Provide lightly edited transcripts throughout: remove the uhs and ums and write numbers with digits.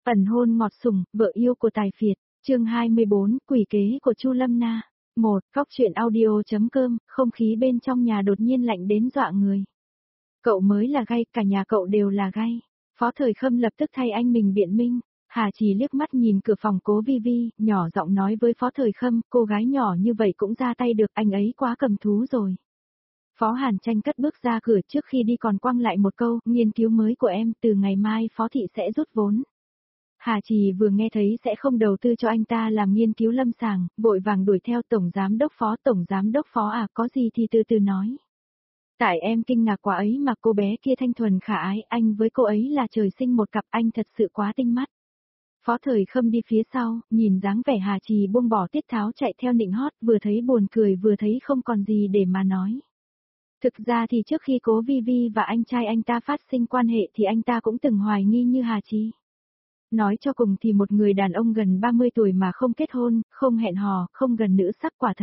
Ẩn hôn ngọt sủng, vợ yêu của tài phiệt, chương 24, quỷ kế của Chu Lâm Na. Góc truyện audio.com, không khí bên trong nhà đột nhiên lạnh đến dọa người. Cậu mới là gay, cả nhà cậu đều là gay. Phó Thời Khâm lập tức thay anh mình biện minh. Hà Trì liếc mắt nhìn cửa phòng Cố Vi Vi, nhỏ giọng nói với Phó Thời Khâm, cô gái nhỏ như vậy cũng ra tay được, anh ấy quá cầm thú rồi. Phó Hàn Tranh cất bước ra cửa, trước khi đi còn quăng lại một câu, nghiên cứu mới của em, từ ngày mai Phó Thị sẽ rút vốn. Hà Trì vừa nghe thấy sẽ không đầu tư cho anh ta làm nghiên cứu lâm sàng, vội vàng đuổi theo Tổng Giám đốc Phó à, có gì thì từ từ nói. Tại em kinh ngạc quá ấy mà cô bé kia thanh thuần khả ái, anh với cô ấy là trời sinh một cặp, anh thật sự quá tinh mắt. Phó Thời Khâm đi phía sau, nhìn dáng vẻ Hà Trì buông bỏ tiết tháo chạy theo nịnh hót, vừa thấy buồn cười vừa thấy không còn gì để mà nói. Thực ra thì trước khi Cố Vi Vi và anh trai anh ta phát sinh quan hệ thì anh ta cũng từng hoài nghi như Hà Trì. Nói cho cùng thì một người đàn ông gần 30 tuổi mà không kết hôn, không hẹn hò, không gần nữ sắc quả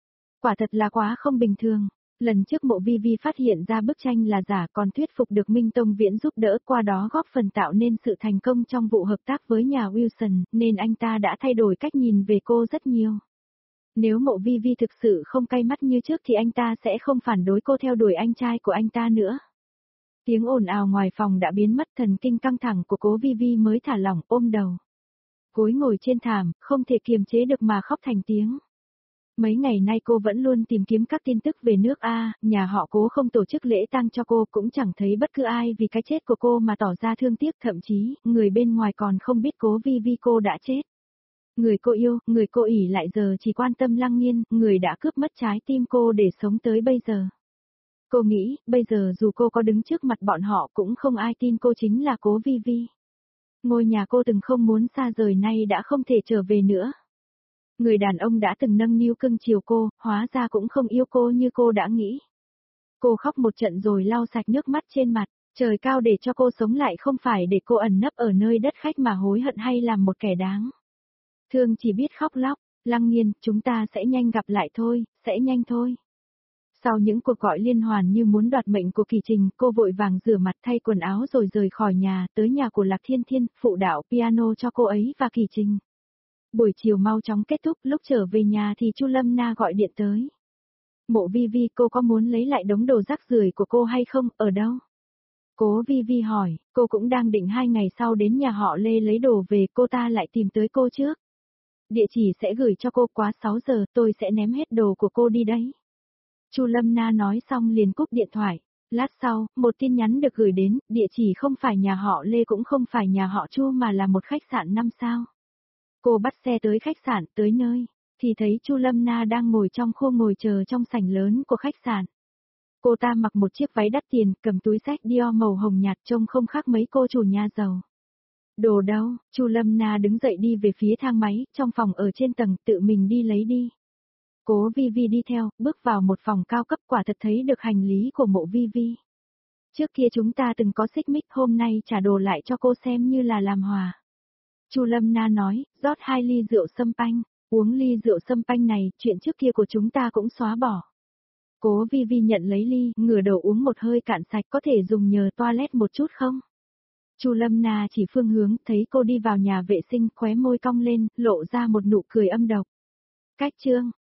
thật là quá không bình thường. Lần trước Mộ Vi Vi phát hiện ra bức tranh là giả còn thuyết phục được Minh Tông Viễn giúp đỡ, qua đó góp phần tạo nên sự thành công trong vụ hợp tác với nhà Wilson, nên anh ta đã thay đổi cách nhìn về cô rất nhiều. Nếu Mộ Vi Vi thực sự không cay mắt như trước thì anh ta sẽ không phản đối cô theo đuổi anh trai của anh ta nữa. Tiếng ồn ào ngoài phòng đã biến mất, thần kinh căng thẳng của Cố Vi Vi mới thả lỏng, ôm đầu. Gối ngồi trên thảm, không thể kiềm chế được mà khóc thành tiếng. Mấy ngày nay cô vẫn luôn tìm kiếm các tin tức về nước A, nhà họ Cố không tổ chức lễ tang cho cô, cũng chẳng thấy bất cứ ai vì cái chết của cô mà tỏ ra thương tiếc, thậm chí, người bên ngoài còn không biết Cố Vi Vi cô đã chết. Người cô yêu, người cô ỷ lại giờ chỉ quan tâm Lăng Nhiên, người đã cướp mất trái tim cô để sống tới bây giờ. Cô nghĩ, bây giờ dù cô có đứng trước mặt bọn họ cũng không ai tin cô chính là Cố Vi Vi. Ngôi nhà cô từng không muốn xa rời nay đã không thể trở về nữa. Người đàn ông đã từng nâng niu cưng chiều cô, hóa ra cũng không yêu cô như cô đã nghĩ. Cô khóc một trận rồi lau sạch nước mắt trên mặt, trời cao để cho cô sống lại không phải để cô ẩn nấp ở nơi đất khách mà hối hận hay làm một kẻ đáng thương chỉ biết khóc lóc. Lăng Nhiên, chúng ta sẽ nhanh gặp lại thôi, sẽ nhanh thôi. Sau những cuộc gọi liên hoàn như muốn đoạt mệnh của Kỳ Trình, cô vội vàng rửa mặt thay quần áo rồi rời khỏi nhà, tới nhà của Lạc Thiên Thiên, phụ đạo piano cho cô ấy và Kỳ Trình. Buổi chiều mau chóng kết thúc, lúc trở về nhà thì Chu Lâm Na gọi điện tới. Mộ Vi Vi, cô có muốn lấy lại đống đồ rác rưởi của cô hay không, ở đâu? Cố Vi Vi hỏi, cô cũng đang định 2 ngày sau đến nhà họ Lê lấy đồ về, cô ta lại tìm tới cô trước. Địa chỉ sẽ gửi cho cô, quá 6 giờ, tôi sẽ ném hết đồ của cô đi đấy. Chu Lâm Na nói xong liền cúp điện thoại. Lát sau, một tin nhắn được gửi đến, địa chỉ không phải nhà họ Lê cũng không phải nhà họ Chu mà là một khách sạn 5 sao. Cô bắt xe tới khách sạn, tới nơi, thì thấy Chu Lâm Na đang ngồi trong khu ngồi chờ trong sảnh lớn của khách sạn. Cô ta mặc một chiếc váy đắt tiền, cầm túi xách Dior màu hồng nhạt trông không khác mấy cô chủ nhà giàu. Đồ đâu? Chu Lâm Na đứng dậy đi về phía thang máy, trong phòng ở trên tầng, tự mình đi lấy đi. Cố Vi Vi đi theo, bước vào một phòng cao cấp, quả thật thấy được hành lý của Mộ Vi Vi. Trước kia chúng ta từng có xích mích, hôm nay trả đồ lại cho cô xem như là làm hòa. Chu Lâm Na nói, rót 2 ly rượu sâm panh, uống ly rượu sâm panh này, chuyện trước kia của chúng ta cũng xóa bỏ. Cố Vi Vi nhận lấy ly, ngửa đầu uống một hơi cạn sạch, có thể dùng nhờ toilet một chút không? Chu Lâm Na chỉ phương hướng, thấy cô đi vào nhà vệ sinh, khóe môi cong lên, lộ ra một nụ cười âm độc. Cách chương